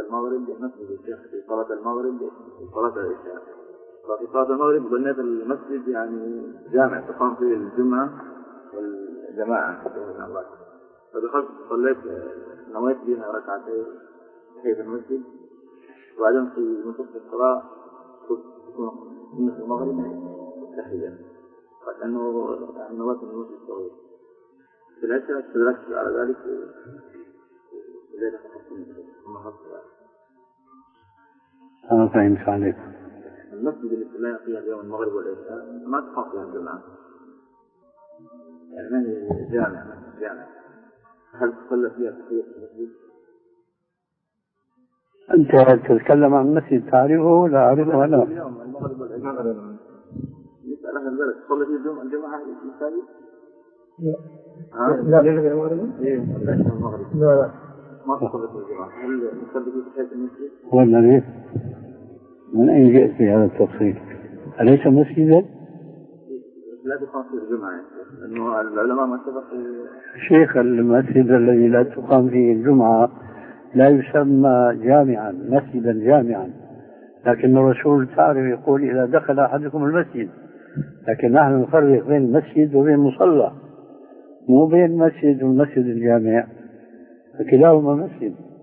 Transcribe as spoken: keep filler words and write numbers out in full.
المغرب المسجد الشيخ في صلاة المغرب في صلاة العشاء. ففي صلاة المغرب بنيت المسجد يعني جامع تقام فيه الجمعة والجماعة. فدخلت صليت نويت بها ركعتين في المسجد، وبعدين في نصف الصلاة كنت من المغرب التحية، لأنه يعني نويت من المسجد الصغير. في العشاء استدركت على ذلك وليلة ثم حصل. أنا فهمت عليك. المسجد اللي صلينا فيها اليوم المغرب والعشاء ما تخاف فيها الجماعة، يعني ما هي جامع مسجد جامع. هل تصلى فيها تحية المسجد؟ أنت تتكلم عن مسجد تعرفه ولا أعرفه أنا؟ اليوم المغرب والعشاء يسأل أهل البلد تصلي فيه الجمعة الجماعة المساجد؟ لا لا لا المغرب؟ إيه المغرب. لا لا ما تصلي فيه الجماعة. هل تصلي فيه تحية المسجد؟ ولا ليه؟ من أين جئت بهذا التفصيل؟ أليس مسجدا؟ لا تقام فيه الجمعة، لأنه العلماء ما سبق. شيخ المسجد الذي لا تقام فيه الجمعة لا يسمى جامعا مسجدا جامعا، لكن الرسول تعرف يقول إذا دخل أحدكم المسجد، لكن نحن نفرق بين المسجد وبين مصلى، مو بين المسجد والمسجد الجامع، فكلاهما مسجد.